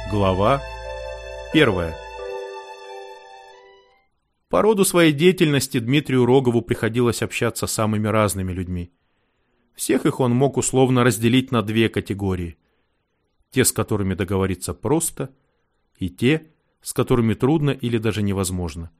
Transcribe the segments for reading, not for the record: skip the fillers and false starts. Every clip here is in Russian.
Глава 1. По роду своей деятельности Дмитрию Рогову приходилось общаться с самыми разными людьми. Всех их он мог условно разделить на две категории. Те, с которыми договориться просто, и те, с которыми трудно или даже невозможно.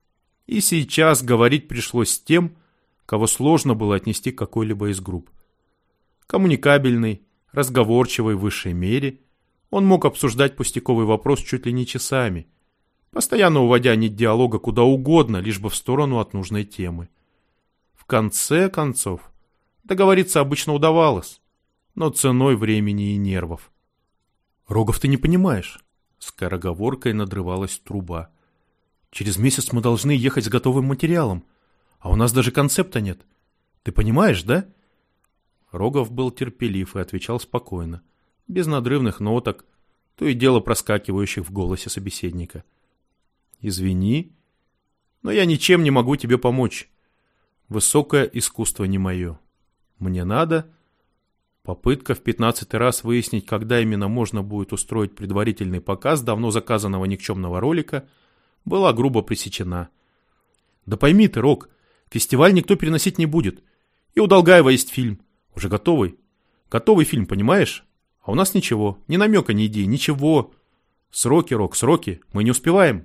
И сейчас говорить пришлось с тем, кого сложно было отнести к какой-либо из групп. Коммуникабельный, разговорчивый в высшей мере, он мог обсуждать пустяковый вопрос чуть ли не часами, постоянно уводя нить диалога куда угодно, лишь бы в сторону от нужной темы. В конце концов, договориться обычно удавалось, но ценой времени и нервов. «Рогов, ты не понимаешь», — скороговоркой надрывалась труба. «Через месяц мы должны ехать с готовым материалом, а у нас даже концепта нет. Ты понимаешь, да?» Рогов был терпелив и отвечал спокойно, без надрывных ноток, то и дело проскакивающих в голосе собеседника. «Извини, но я ничем не могу тебе помочь. Высокое искусство не мое. Мне надо...» Попытка в 15-й раз выяснить, когда именно можно будет устроить предварительный показ давно заказанного никчемного ролика, была грубо пресечена. «Да пойми ты, Рог, фестиваль никто переносить не будет. И у Долгаева есть фильм. Уже готовый. Готовый фильм, понимаешь? А у нас ничего, ни намека, ни идеи, ничего. Сроки, Рог, сроки. Мы не успеваем».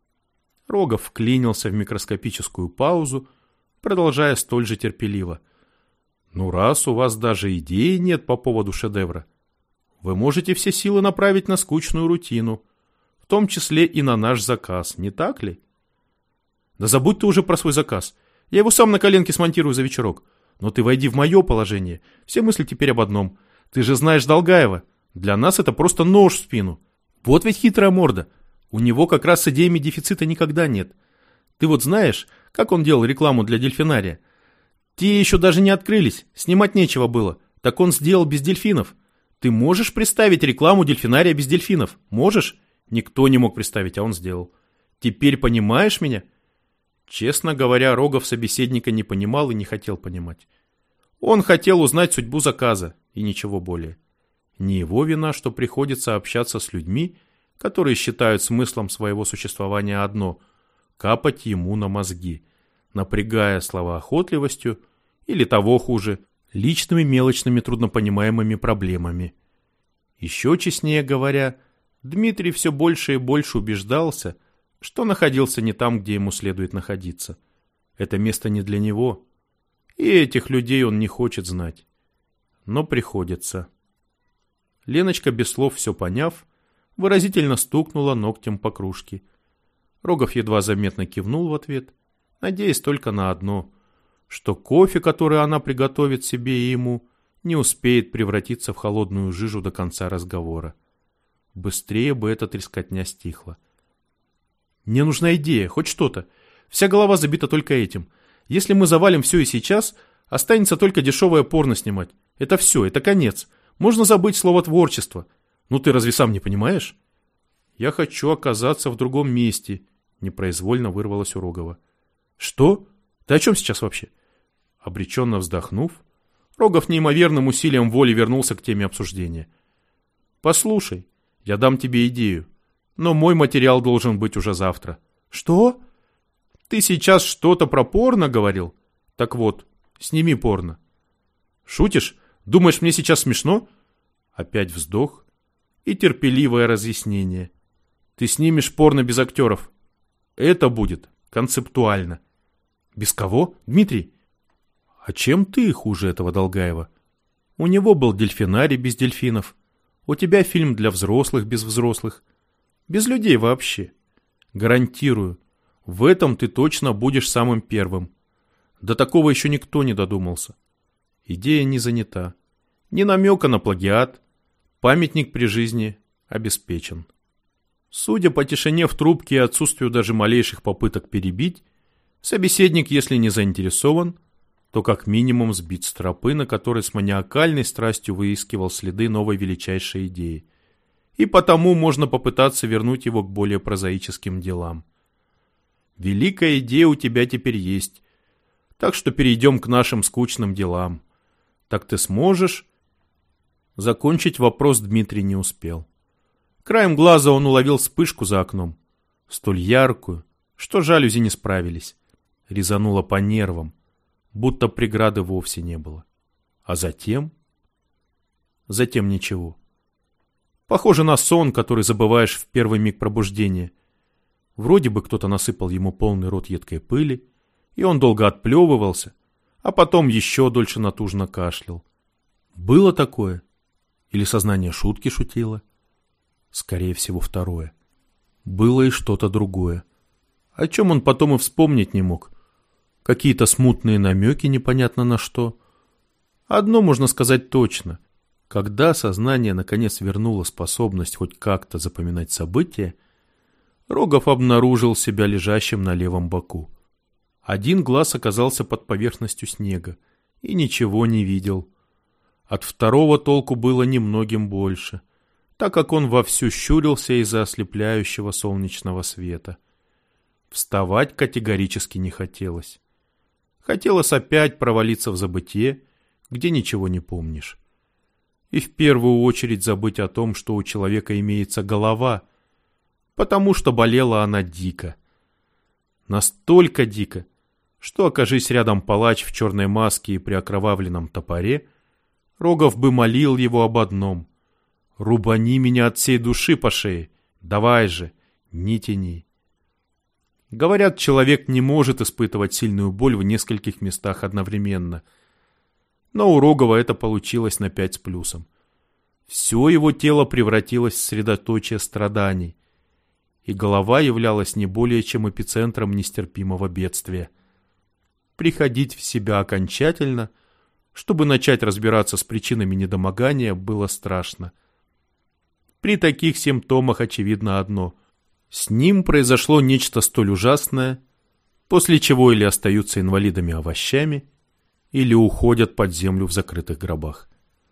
Рогов вклинился в микроскопическую паузу, продолжая столь же терпеливо. «Ну, раз у вас даже идеи нет по поводу шедевра, вы можете все силы направить на скучную рутину, в том числе и на наш заказ, не так ли?» «Да забудь ты уже про свой заказ. Я его сам на коленке смонтирую за вечерок. Но ты войди в мое положение. Все мысли теперь об одном. Ты же знаешь Долгаева. Для нас это просто нож в спину. Вот ведь хитрая морда. У него как раз с идеями дефицита никогда нет. Ты вот знаешь, как он делал рекламу для дельфинария? Те еще даже не открылись, снимать нечего было. Так он сделал без дельфинов. Ты можешь представить рекламу дельфинария без дельфинов? Можешь? Никто не мог представить, а он сделал. Теперь понимаешь меня?» Честно говоря, Рогов собеседника не понимал и не хотел понимать. Он хотел узнать судьбу заказа, и ничего более. Не его вина, что приходится общаться с людьми, которые считают смыслом своего существования одно – капать ему на мозги, напрягая словоохотливостью или, того хуже, личными мелочными труднопонимаемыми проблемами. Еще честнее говоря, Дмитрий все больше и больше убеждался, что находился не там, где ему следует находиться. Это место не для него, и этих людей он не хочет знать. Но приходится. Леночка, без слов все поняв, выразительно стукнула ногтем по кружке. Рогов едва заметно кивнул в ответ, надеясь только на одно, что кофе, который она приготовит себе и ему, не успеет превратиться в холодную жижу до конца разговора. Быстрее бы эта трескотня стихла. «Мне нужна идея, хоть что-то. Вся голова забита только этим. Если мы завалим все и сейчас, останется только дешевое порно снимать. Это все, это конец. Можно забыть слово «творчество». Ну ты разве сам не понимаешь?» «Я хочу оказаться в другом месте», — непроизвольно вырвалось у Рогова. «Что? Ты о чем сейчас вообще?» Обреченно вздохнув, Рогов неимоверным усилием воли вернулся к теме обсуждения. «Послушай, я дам тебе идею. Но мой материал должен быть уже завтра». «Что? Ты сейчас что-то про порно говорил? Так вот, сними порно». «Шутишь? Думаешь, мне сейчас смешно?» Опять вздох и терпеливое разъяснение. «Ты снимешь порно без актеров. Это будет концептуально». «Без кого? Дмитрий?» «А чем ты хуже этого Долгаева? У него был дельфинарий без дельфинов. У тебя фильм для взрослых без взрослых. Без людей вообще. Гарантирую, в этом ты точно будешь самым первым. До такого еще никто не додумался. Идея не занята. Ни намека на плагиат. Памятник при жизни обеспечен». Судя по тишине в трубке и отсутствию даже малейших попыток перебить, собеседник, если не заинтересован, то как минимум сбит с тропы, на которой с маниакальной страстью выискивал следы новой величайшей идеи. И потому можно попытаться вернуть его к более прозаическим делам. «Великая идея у тебя теперь есть, так что перейдем к нашим скучным делам. Так ты сможешь...» Закончить вопрос Дмитрий не успел. Краем глаза он уловил вспышку за окном, столь яркую, что жалюзи не справились. Резануло по нервам, будто преграды вовсе не было. А затем... Затем ничего. Похоже на сон, который забываешь в первый миг пробуждения. Вроде бы кто-то насыпал ему полный рот едкой пыли, и он долго отплевывался, а потом еще дольше натужно кашлял. Было такое? Или сознание шутки шутило? Скорее всего, второе. Было и что-то другое, о чем он потом и вспомнить не мог. Какие-то смутные намеки непонятно на что. Одно можно сказать точно. Когда сознание наконец вернуло способность хоть как-то запоминать события, Рогов обнаружил себя лежащим на левом боку. Один глаз оказался под поверхностью снега и ничего не видел. От второго толку было немногим больше, так как он вовсю щурился из-за ослепляющего солнечного света. Вставать категорически не хотелось. Хотелось опять провалиться в забытье, где ничего не помнишь. И в первую очередь забыть о том, что у человека имеется голова, потому что болела она дико. Настолько дико, что, окажись рядом палач в черной маске и при окровавленном топоре, Рогов бы молил его об одном: «Рубани меня от всей души по шее, давай же, не тяни». Говорят, человек не может испытывать сильную боль в нескольких местах одновременно. Но у Рогова это получилось на 5 с плюсом. Все его тело превратилось в средоточие страданий, и голова являлась не более чем эпицентром нестерпимого бедствия. Приходить в себя окончательно, чтобы начать разбираться с причинами недомогания, было страшно. При таких симптомах очевидно одно: с ним произошло нечто столь ужасное, после чего или остаются инвалидами-овощами, или уходят под землю в закрытых гробах.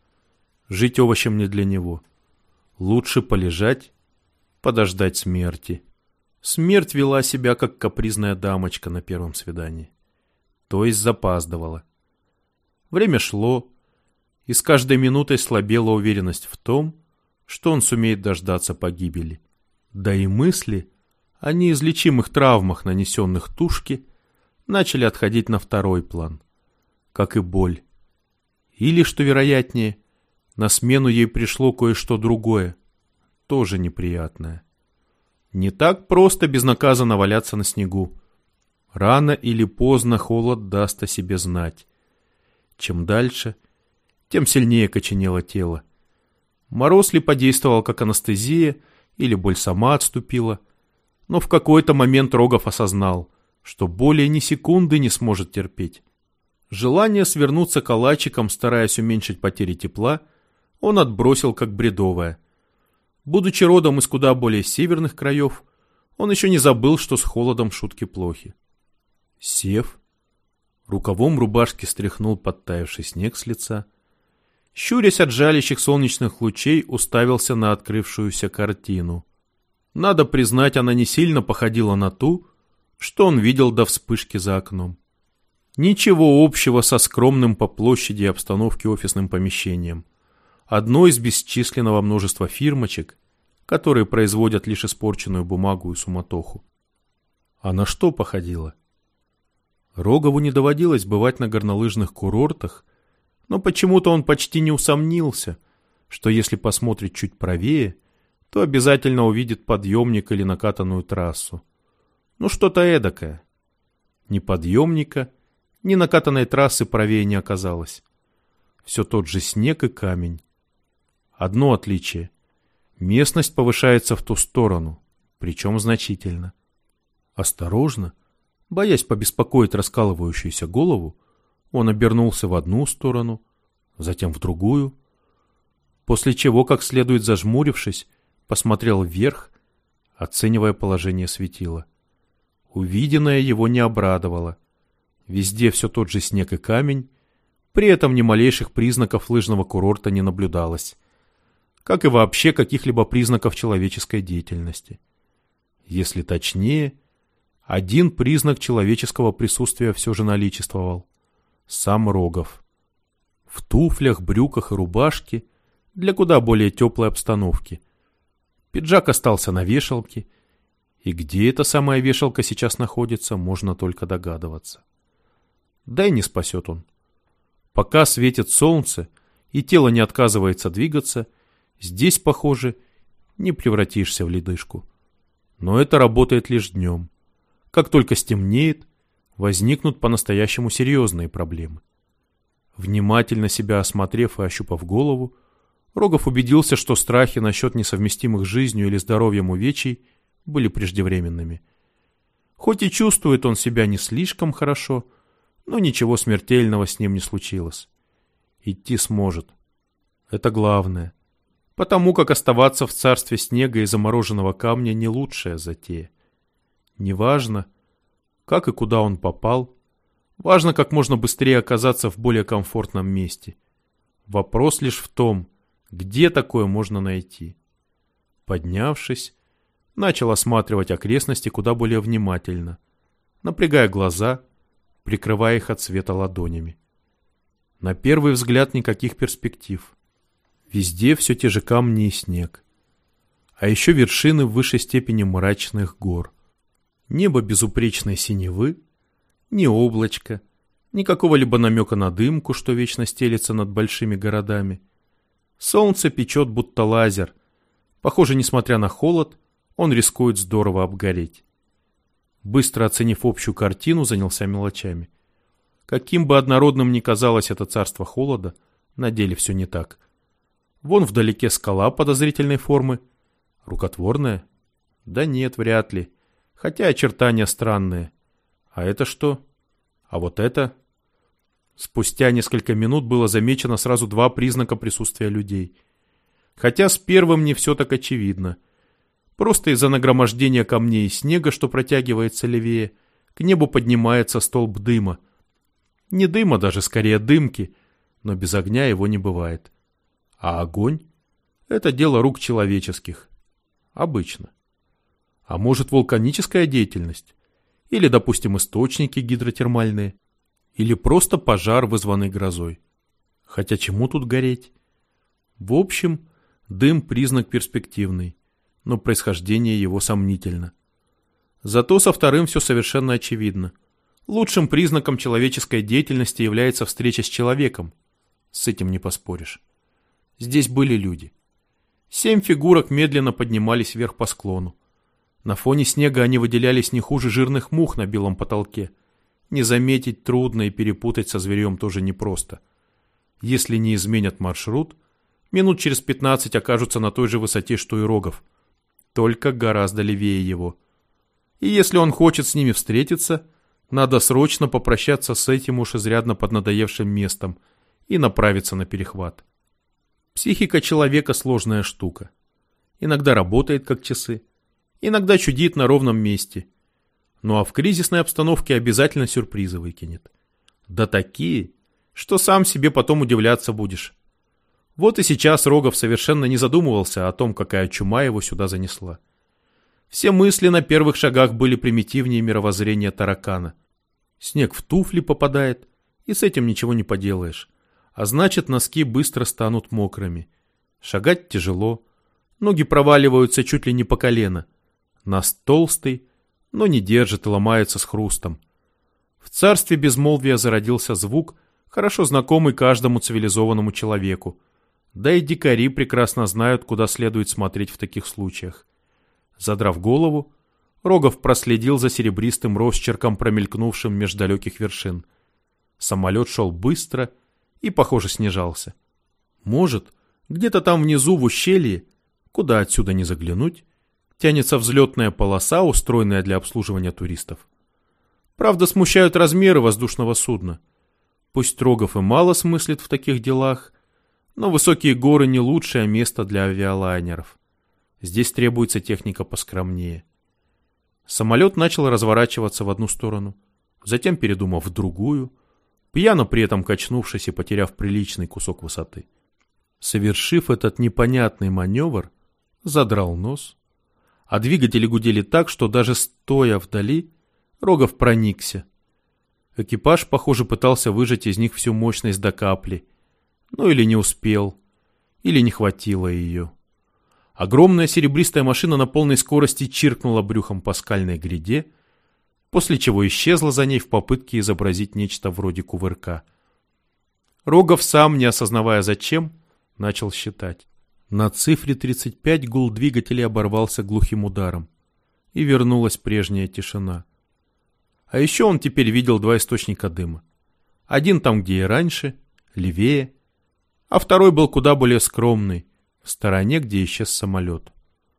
Жить овощем не для него. Лучше полежать, подождать смерти. Смерть вела себя, как капризная дамочка на первом свидании. То есть запаздывала. Время шло, и с каждой минутой слабела уверенность в том, что он сумеет дождаться погибели. Да и мысли о неизлечимых травмах, нанесенных тушке, начали отходить на второй план, как и боль. Или, что вероятнее, на смену ей пришло кое-что другое, тоже неприятное. Не так просто безнаказанно валяться на снегу. Рано или поздно холод даст о себе знать. Чем дальше, тем сильнее коченело тело. Мороз ли подействовал как анестезия, или боль сама отступила, но в какой-то момент Рогов осознал, что более ни секунды не сможет терпеть. Желание свернуться калачиком, стараясь уменьшить потери тепла, он отбросил как бредовое. Будучи родом из куда более северных краев, он еще не забыл, что с холодом шутки плохи. Сев, рукавом рубашки стряхнул подтаявший снег с лица, щурясь от жалящих солнечных лучей, уставился на открывшуюся картину. Надо признать, она не сильно походила на ту, что он видел до вспышки за окном. Ничего общего со скромным по площади и обстановке офисным помещением. Одно из бесчисленного множества фирмочек, которые производят лишь испорченную бумагу и суматоху. А на что походило? Рогову не доводилось бывать на горнолыжных курортах, но почему-то он почти не усомнился, что если посмотрит чуть правее, то обязательно увидит подъемник или накатанную трассу. Ну что-то эдакое. Ни подъемника, ни накатанной трассы правее не оказалось. Все тот же снег и камень. Одно отличие. Местность повышается в ту сторону, причем значительно. Осторожно, боясь побеспокоить раскалывающуюся голову, он обернулся в одну сторону, затем в другую, после чего, как следует зажмурившись, посмотрел вверх, оценивая положение светила. Увиденное его не обрадовало. Везде все тот же снег и камень, при этом ни малейших признаков лыжного курорта не наблюдалось, как и вообще каких-либо признаков человеческой деятельности. Если точнее, один признак человеческого присутствия все же наличествовал — сам Рогов. В туфлях, брюках и рубашке для куда более теплой обстановки. Пиджак остался на вешалке, и где эта самая вешалка сейчас находится, можно только догадываться. Да и не спасет он. Пока светит солнце, и тело не отказывается двигаться, здесь, похоже, не превратишься в ледышку. Но это работает лишь днем. Как только стемнеет, возникнут по-настоящему серьезные проблемы. Внимательно себя осмотрев и ощупав голову, Рогов убедился, что страхи насчет несовместимых с жизнью или здоровьем увечий были преждевременными. Хоть и чувствует он себя не слишком хорошо, но ничего смертельного с ним не случилось. Идти сможет. Это главное. Потому как оставаться в царстве снега и замороженного камня не лучшая затея. Неважно, как и куда он попал, важно как можно быстрее оказаться в более комфортном месте. Вопрос лишь в том, где такое можно найти. Поднявшись, начал осматривать окрестности куда более внимательно, напрягая глаза, прикрывая их от света ладонями. На первый взгляд никаких перспектив. Везде все те же камни и снег. А еще вершины в высшей степени мрачных гор. Небо безупречной синевы, ни облачка, ни какого-либо намека на дымку, что вечно стелется над большими городами. Солнце печет, будто лазер. Похоже, несмотря на холод, он рискует здорово обгореть. Быстро оценив общую картину, занялся мелочами. Каким бы однородным ни казалось это царство холода, на деле все не так. Вон вдалеке скала подозрительной формы. Рукотворная? Да нет, вряд ли. Хотя очертания странные. А это что? А вот это? Спустя несколько минут было замечено сразу два признака присутствия людей. Хотя с первым не все так очевидно. Просто из-за нагромождения камней и снега, что протягивается левее, к небу поднимается столб дыма. Не дыма даже, скорее дымки, но без огня его не бывает. А огонь — это дело рук человеческих. Обычно. А может, вулканическая деятельность? Или, допустим, источники гидротермальные? Или просто пожар, вызванный грозой? Хотя чему тут гореть? В общем, дым — признак перспективный, но происхождение его сомнительно. Зато со вторым все совершенно очевидно. Лучшим признаком человеческой деятельности является встреча с человеком. С этим не поспоришь. Здесь были люди. 7 фигурок медленно поднимались вверх по склону. На фоне снега они выделялись не хуже жирных мух на белом потолке. Не заметить трудно и перепутать со зверем тоже непросто. Если не изменят маршрут, минут через 15 окажутся на той же высоте, что и Рогов. Только гораздо левее его. И если он хочет с ними встретиться, надо срочно попрощаться с этим уж изрядно поднадоевшим местом и направиться на перехват. Психика человека сложная штука. Иногда работает как часы, иногда чудит на ровном месте. Ну а в кризисной обстановке обязательно сюрпризы выкинет. Да такие, что сам себе потом удивляться будешь. Вот и сейчас Рогов совершенно не задумывался о том, какая чума его сюда занесла. Все мысли на первых шагах были примитивнее мировоззрения таракана. Снег в туфли попадает, и с этим ничего не поделаешь. А значит, носки быстро станут мокрыми. Шагать тяжело, ноги проваливаются чуть ли не по колено. Нас толстый, но не держит и ломается с хрустом. В царстве безмолвия зародился звук, хорошо знакомый каждому цивилизованному человеку. Да и дикари прекрасно знают, куда следует смотреть в таких случаях. Задрав голову, Рогов проследил за серебристым росчерком, промелькнувшим меж далеких вершин. Самолет шел быстро и, похоже, снижался. Может, где-то там внизу в ущелье, куда отсюда не заглянуть, тянется взлетная полоса, устроенная для обслуживания туристов. Правда, смущают размеры воздушного судна. Пусть Рогов и мало смыслит в таких делах, но высокие горы не лучшее место для авиалайнеров. Здесь требуется техника поскромнее. Самолет начал разворачиваться в одну сторону, затем передумав в другую, пьяно при этом качнувшись и потеряв приличный кусок высоты. Совершив этот непонятный маневр, задрал нос, а двигатели гудели так, что даже стоя вдали, Рогов проникся. Экипаж, похоже, пытался выжать из них всю мощность до капли, ну или не успел, или не хватило ее. Огромная серебристая машина на полной скорости чиркнула брюхом по скальной гряде, после чего исчезла за ней в попытке изобразить нечто вроде кувырка. Рогов сам, не осознавая зачем, начал считать. На цифре 35 гул двигателя оборвался глухим ударом, и вернулась прежняя тишина. А еще он теперь видел два источника дыма. Один там, где и раньше, левее, а второй был куда более скромный, в стороне, где исчез самолет.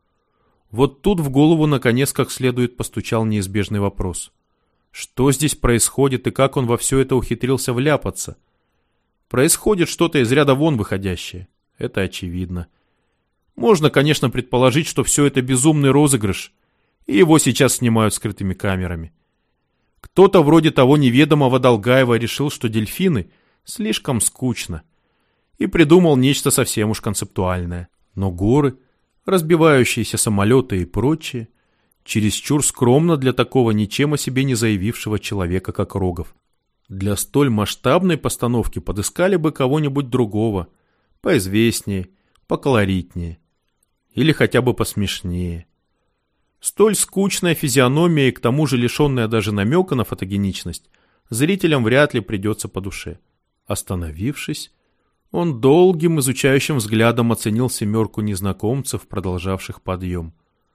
Вот тут в голову наконец как следует постучал неизбежный вопрос. Что здесь происходит и как он во все это ухитрился вляпаться? Происходит что-то из ряда вон выходящее. Это очевидно. Можно, конечно, предположить, что все это безумный розыгрыш, и его сейчас снимают скрытыми камерами. Кто-то вроде того неведомого Долгаева решил, что дельфины слишком скучно, и придумал нечто совсем уж концептуальное. Но горы, разбивающиеся самолеты и прочее, чересчур скромно для такого ничем о себе не заявившего человека, как Рогов. Для столь масштабной постановки подыскали бы кого-нибудь другого, поизвестнее, поколоритнее, или хотя бы посмешнее. Столь скучная физиономия и к тому же лишенная даже намека на фотогеничность зрителям вряд ли придется по душе. Остановившись, он долгим изучающим взглядом оценил семерку незнакомцев, продолжавших подъем.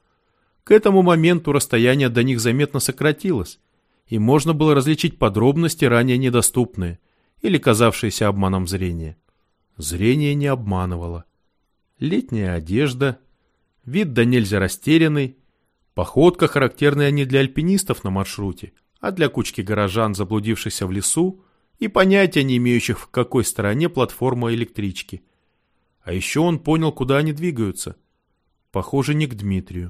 К этому моменту расстояние до них заметно сократилось, и можно было различить подробности, ранее недоступные или казавшиеся обманом зрения. Зрение не обманывало. Летняя одежда, вид да нельзя растерянный, походка, характерная не для альпинистов на маршруте, а для кучки горожан, заблудившихся в лесу и понятия не имеющих, в какой стороне платформа электрички. А еще он понял, куда они двигаются. Похоже, не к Дмитрию.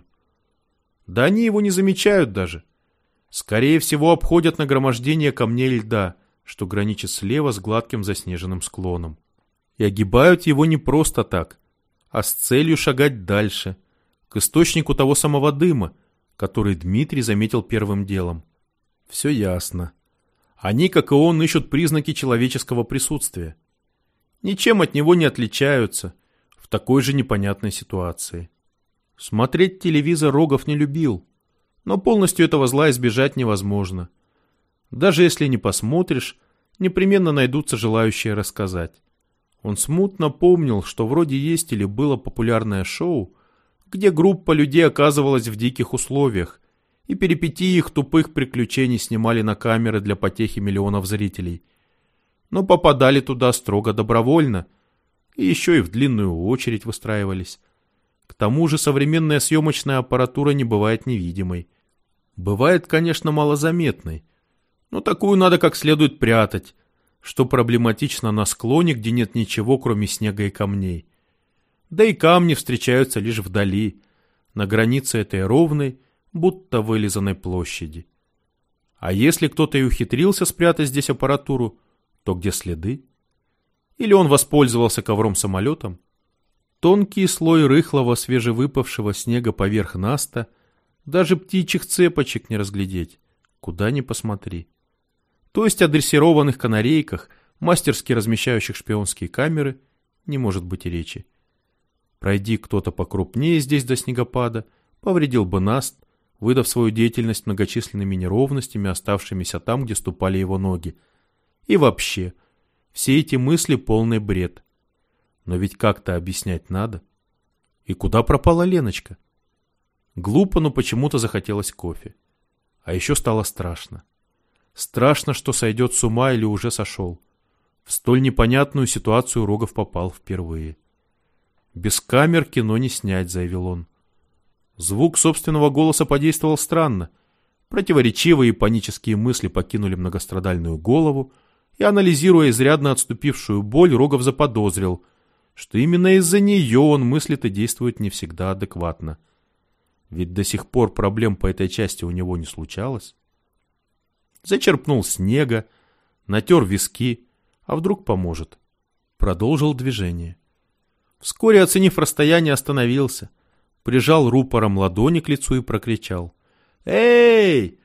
Да они его не замечают даже. Скорее всего, обходят нагромождение камней льда, что граничит слева с гладким заснеженным склоном. И огибают его не просто так, а с целью шагать дальше, к источнику того самого дыма, который Дмитрий заметил первым делом. Все ясно. Они, как и он, ищут признаки человеческого присутствия. Ничем от него не отличаются в такой же непонятной ситуации. Смотреть телевизор Рогов не любил, но полностью этого зла избежать невозможно. Даже если не посмотришь, непременно найдутся желающие рассказать. Он смутно помнил, что вроде есть или было популярное шоу, где группа людей оказывалась в диких условиях, и перипетии их тупых приключений снимали на камеры для потехи миллионов зрителей. Но попадали туда строго добровольно, и еще и в длинную очередь выстраивались. К тому же современная съемочная аппаратура не бывает невидимой. Бывает, конечно, малозаметной, но такую надо как следует прятать, что проблематично на склоне, где нет ничего, кроме снега и камней. Да и камни встречаются лишь вдали, на границе этой ровной, будто вылизанной площади. А если кто-то и ухитрился спрятать здесь аппаратуру, то где следы? Или он воспользовался ковром-самолетом? Тонкий слой рыхлого свежевыпавшего снега поверх наста, даже птичьих цепочек не разглядеть, куда ни посмотри. То есть о дрессированных канарейках, мастерски размещающих шпионские камеры, не может быть и речи. Пройди кто-то покрупнее здесь до снегопада, повредил бы наст, выдав свою деятельность многочисленными неровностями, оставшимися там, где ступали его ноги. И вообще, все эти мысли полный бред. Но ведь как-то объяснять надо. И куда пропала Леночка? Глупо, но почему-то захотелось кофе. А еще стало страшно. Страшно, что сойдет с ума или уже сошел. В столь непонятную ситуацию Рогов попал впервые. «Без камер кино не снять», — заявил он. Звук собственного голоса подействовал странно. Противоречивые и панические мысли покинули многострадальную голову, и, анализируя изрядно отступившую боль, Рогов заподозрил, что именно из-за нее он мыслит и действует не всегда адекватно. Ведь до сих пор проблем по этой части у него не случалось. Зачерпнул снега, натер виски, а вдруг поможет. Продолжил движение. Вскоре, оценив расстояние, остановился, прижал рупором ладони к лицу и прокричал: «Эй,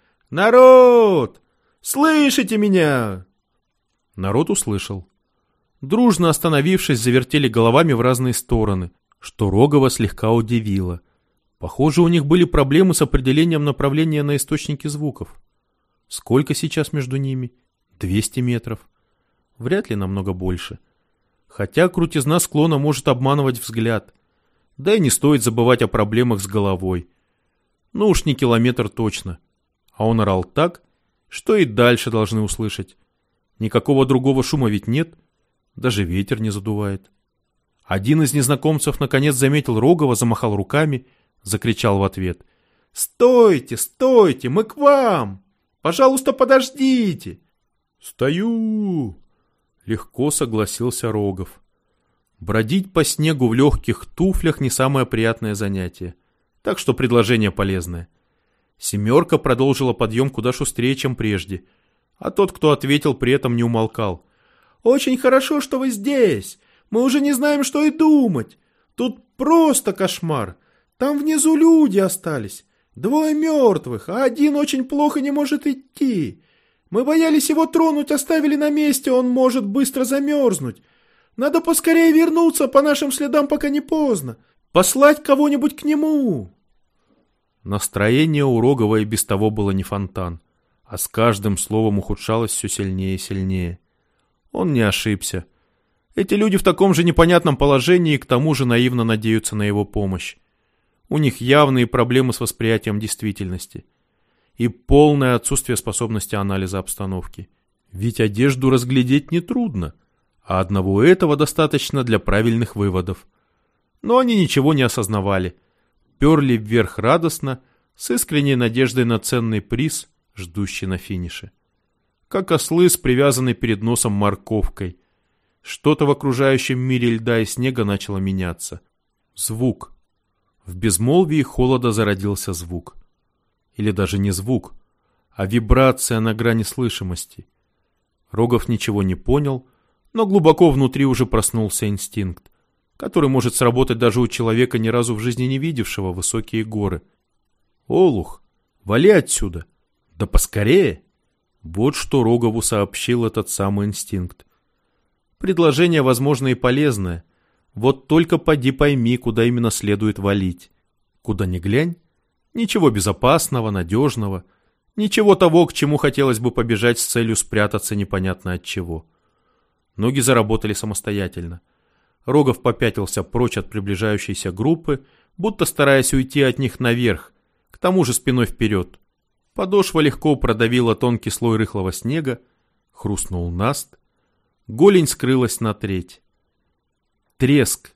народ! Слышите меня?» Народ услышал. Дружно остановившись, завертели головами в разные стороны. что Рогова слегка удивило. Похоже, у них были проблемы с определением направления на источники звуков. Сколько сейчас между ними? 200 метров. Вряд ли намного больше. Хотя крутизна склона может обманывать взгляд. Да и не стоит забывать о проблемах с головой. Ну уж не километр точно. А он орал так, что и дальше должны услышать. Никакого другого шума ведь нет. Даже ветер не задувает. Один из незнакомцев наконец заметил Рогова, замахал руками, закричал в ответ: «Стойте, стойте, мы к вам! Пожалуйста, подождите!» «Стою!» — легко согласился Рогов. Бродить по снегу в легких туфлях не самое приятное занятие, так что предложение полезное. Семерка продолжила подъем куда шустрее, чем прежде, а тот, кто ответил, при этом не умолкал. «Очень хорошо, что вы здесь! Мы уже не знаем, что и думать! Тут просто кошмар! Там внизу люди остались, 2 мертвых, а 1 очень плохо не может идти. Мы боялись его тронуть, оставили на месте, он может быстро замерзнуть. Надо поскорее вернуться по нашим следам, пока не поздно. Послать кого-нибудь к нему!» Настроение у Рогова и без того было не фонтан, а с каждым словом ухудшалось все сильнее и сильнее. Он не ошибся. Эти люди в таком же непонятном положении и к тому же наивно надеются на его помощь. У них явные проблемы с восприятием действительности и полное отсутствие способности анализа обстановки. Ведь одежду разглядеть нетрудно, а одного этого достаточно для правильных выводов. Но они ничего не осознавали, перли вверх радостно, с искренней надеждой на ценный приз, ждущий на финише. Как ослы с привязанной перед носом морковкой. Что-то в окружающем мире льда и снега начало меняться. Звук. В безмолвии холода зародился звук. Или даже не звук, а вибрация на грани слышимости. Рогов ничего не понял, но глубоко внутри уже проснулся инстинкт, который может сработать даже у человека, ни разу в жизни не видевшего высокие горы. «Олух, вали отсюда! Да поскорее!» Вот что Рогову сообщил этот самый инстинкт. Предложение, возможно, и полезное. Вот только поди пойми, куда именно следует валить. Куда ни глянь, ничего безопасного, надежного, ничего того, к чему хотелось бы побежать с целью спрятаться непонятно от чего. Ноги заработали самостоятельно. Рогов попятился прочь от приближающейся группы, будто стараясь уйти от них наверх, к тому же спиной вперед. Подошва легко продавила тонкий слой рыхлого снега, хрустнул наст, голень скрылась на треть. Треск.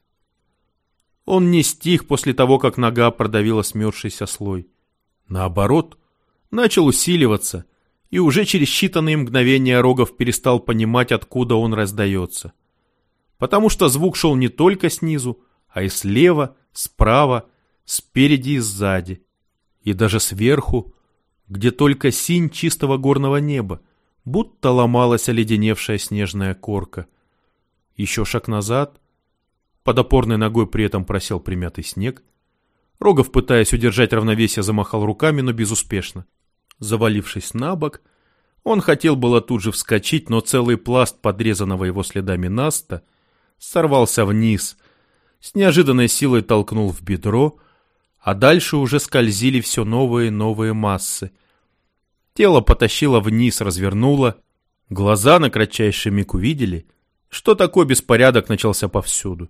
Он не стих после того, как нога продавила смерзшийся слой. Наоборот, начал усиливаться, и уже через считанные мгновения Рогов перестал понимать, откуда он раздается. Потому что звук шел не только снизу, а и слева, справа, спереди и сзади. И даже сверху, где только синь чистого горного неба, будто ломалась оледеневшая снежная корка. Еще шаг назад. Под опорной ногой при этом просел примятый снег. Рогов, пытаясь удержать равновесие, замахал руками, но безуспешно. Завалившись на бок, он хотел было тут же вскочить, но целый пласт подрезанного его следами наста сорвался вниз, с неожиданной силой толкнул в бедро, а дальше уже скользили все новые и новые массы. Тело потащило вниз, развернуло. Глаза на кратчайший миг увидели, что такой беспорядок начался повсюду.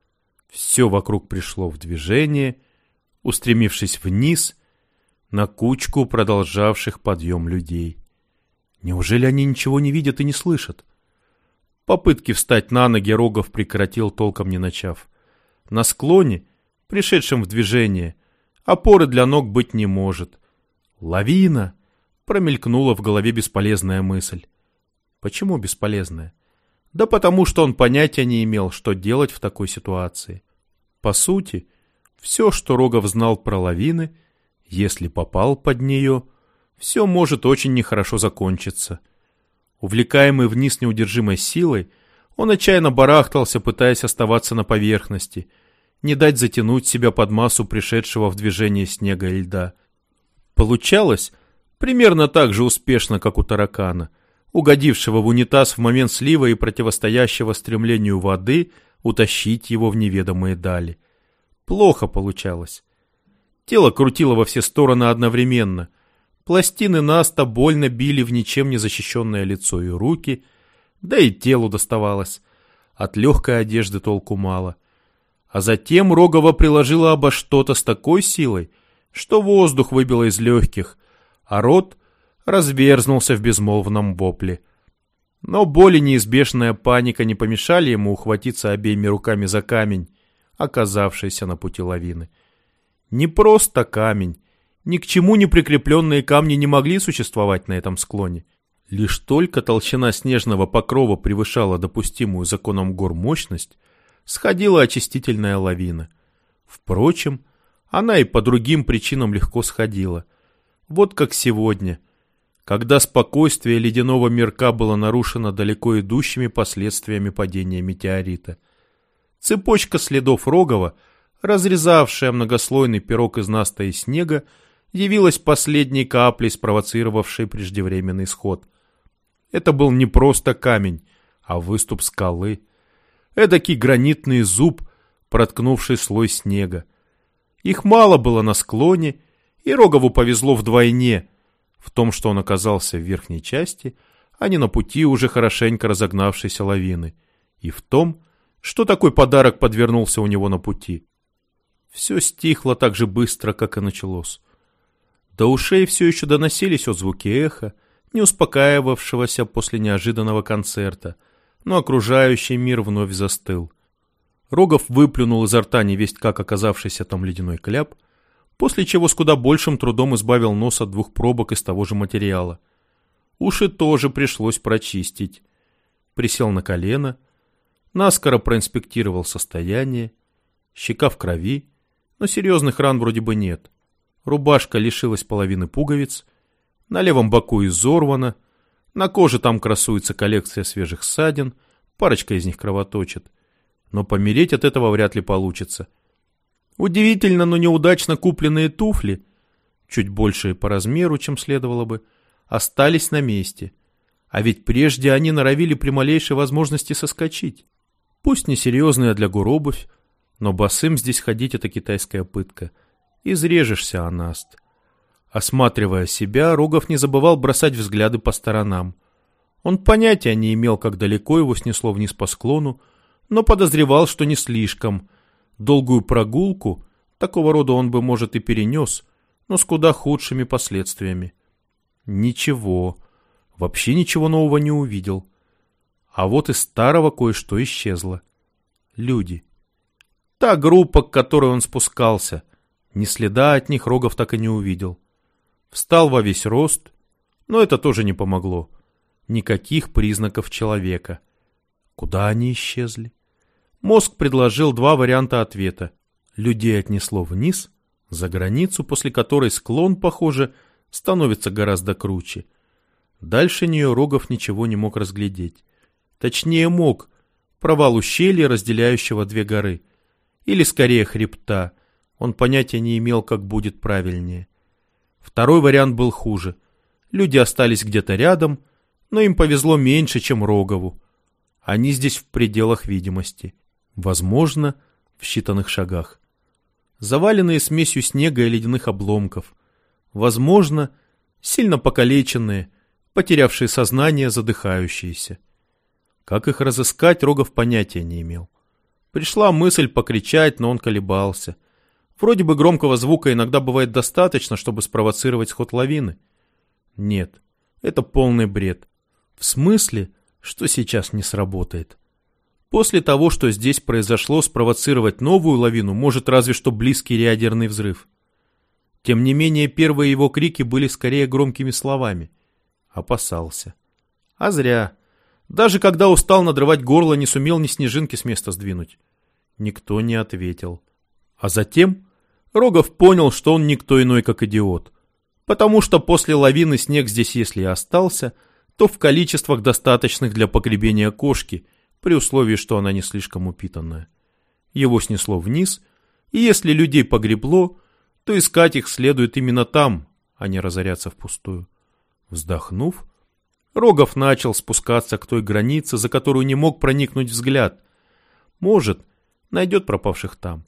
Все вокруг пришло в движение, устремившись вниз на кучку продолжавших подъем людей. Неужели они ничего не видят и не слышат? Попытки встать на ноги Рогов прекратил, толком не начав. На склоне, пришедшем в движение, опоры для ног быть не может. Лавина! Промелькнула в голове бесполезная мысль. Почему бесполезная? Да потому что он понятия не имел, что делать в такой ситуации. По сути, все, что Рогов знал про лавины, если попал под нее, все может очень нехорошо закончиться. Увлекаемый вниз неудержимой силой, он отчаянно барахтался, пытаясь оставаться на поверхности, не дать затянуть себя под массу пришедшего в движение снега и льда. Получалось примерно так же успешно, как у таракана, угодившего в унитаз в момент слива и противостоящего стремлению воды утащить его в неведомые дали. Плохо получалось. Тело крутило во все стороны одновременно. Пластины Наста больно били в ничем не защищенное лицо и руки, да и телу доставалось. От легкой одежды толку мало. А затем Рогова приложила обо что-то с такой силой, что воздух выбило из легких, а рот разверзнулся в безмолвном вопле. Но боль и неизбежная паника не помешали ему ухватиться обеими руками за камень, оказавшийся на пути лавины. Не просто камень. Ни к чему не прикрепленные камни не могли существовать на этом склоне. Лишь только толщина снежного покрова превышала допустимую законом гор мощность, сходила очистительная лавина. Впрочем, она и по другим причинам легко сходила. Вот как сегодня, когда спокойствие ледяного мирка было нарушено далеко идущими последствиями падения метеорита. Цепочка следов Рогова, разрезавшая многослойный пирог из наста и снега, явилась последней каплей, спровоцировавшей преждевременный сход. Это был не просто камень, а выступ скалы. Эдакий гранитный зуб, проткнувший слой снега. Их мало было на склоне, и Рогову повезло вдвойне, в том, что он оказался в верхней части, а не на пути уже хорошенько разогнавшейся лавины, и в том, что такой подарок подвернулся у него на пути. Все стихло так же быстро, как и началось. До ушей все еще доносились отзвуки эха, не успокаивавшегося после неожиданного концерта, но окружающий мир вновь застыл. Рогов выплюнул изо рта невесть как оказавшийся там ледяной кляп, после чего с куда большим трудом избавил нос от 2 пробок из того же материала. Уши тоже пришлось прочистить. Присел на колено, наскоро проинспектировал состояние. Щека в крови, но серьезных ран вроде бы нет. Рубашка лишилась половины пуговиц, на левом боку изорвана, на коже там красуется коллекция свежих ссадин, парочка из них кровоточит. Но помереть от этого вряд ли получится. Удивительно, но неудачно купленные туфли, чуть большие по размеру, чем следовало бы, остались на месте. А ведь прежде они норовили при малейшей возможности соскочить. Пусть несерьезная для гор обувь, но босым здесь ходить — это китайская пытка. Изрежешься о наст. Осматривая себя, Рогов не забывал бросать взгляды по сторонам. Он понятия не имел, как далеко его снесло вниз по склону, но подозревал, что не слишком. Долгую прогулку такого рода он бы, может, и перенес, но с куда худшими последствиями. Ничего, вообще ничего нового не увидел. А вот из старого кое-что исчезло. Люди. Та группа, к которой он спускался. Ни следа от них Рогов так и не увидел. Встал во весь рост, но это тоже не помогло. Никаких признаков человека. Куда они исчезли? Мозг предложил 2 варианта ответа. Людей отнесло вниз, за границу, после которой склон, похоже, становится гораздо круче. Дальше нее Рогов ничего не мог разглядеть. Точнее мог, провал ущелья, разделяющего 2 горы. Или скорее хребта. Он понятия не имел, как будет правильнее. Второй вариант был хуже. Люди остались где-то рядом, но им повезло меньше, чем Рогову. Они здесь в пределах видимости. Возможно, в считанных шагах. Заваленные смесью снега и ледяных обломков. Возможно, сильно покалеченные, потерявшие сознание, задыхающиеся. Как их разыскать, Рогов понятия не имел. Пришла мысль покричать, но он колебался. Вроде бы громкого звука иногда бывает достаточно, чтобы спровоцировать сход лавины. Нет, это полный бред. В смысле, что сейчас не сработает? После того, что здесь произошло, спровоцировать новую лавину может разве что близкий реодерный взрыв. Тем не менее, первые его крики были скорее громкими словами. Опасался. А зря. Даже когда устал надрывать горло, не сумел ни снежинки с места сдвинуть. Никто не ответил. А затем Рогов понял, что он никто иной, как идиот. Потому что после лавины снег здесь, если и остался, то в количествах, достаточных для погребения кошки, при условии, что она не слишком упитанная. Его снесло вниз, и если людей погребло, то искать их следует именно там, а не разоряться впустую. Вздохнув, Рогов начал спускаться к той границе, за которую не мог проникнуть взгляд. Может, найдет пропавших там.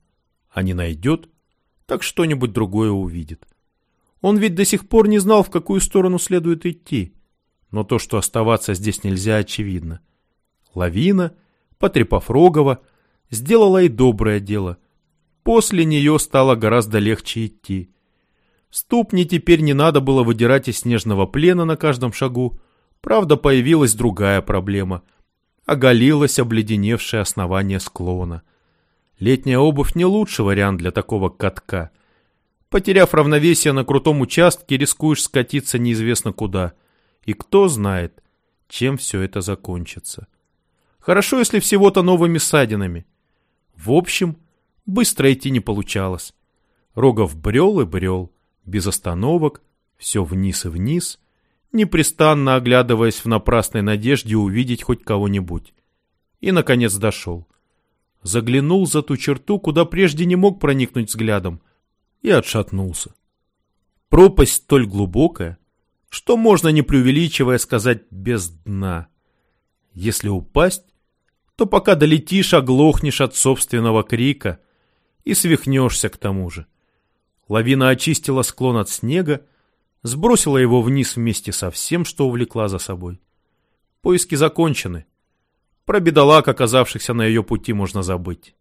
А не найдет, так что-нибудь другое увидит. Он ведь до сих пор не знал, в какую сторону следует идти. Но то, что оставаться здесь нельзя, очевидно. Лавина, потрепав Рогова, сделала и доброе дело. После нее стало гораздо легче идти. Ступни теперь не надо было выдирать из снежного плена на каждом шагу. Правда, появилась другая проблема. Оголилось обледеневшее основание склона. Летняя обувь не лучший вариант для такого катка. Потеряв равновесие на крутом участке, рискуешь скатиться неизвестно куда. И кто знает, чем все это закончится. Хорошо, если всего-то новыми ссадинами. В общем, быстро идти не получалось. Рогов брел и брел, без остановок, все вниз и вниз, непрестанно оглядываясь в напрасной надежде увидеть хоть кого-нибудь. И, наконец, дошел. Заглянул за ту черту, куда прежде не мог проникнуть взглядом, и отшатнулся. Пропасть столь глубокая, что можно, не преувеличивая, сказать без дна. Если упасть, то пока долетишь, оглохнешь от собственного крика и свихнешься к тому же. Лавина очистила склон от снега, сбросила его вниз вместе со всем, что увлекла за собой. Поиски закончены. Про бедолаг, оказавшихся на ее пути, можно забыть.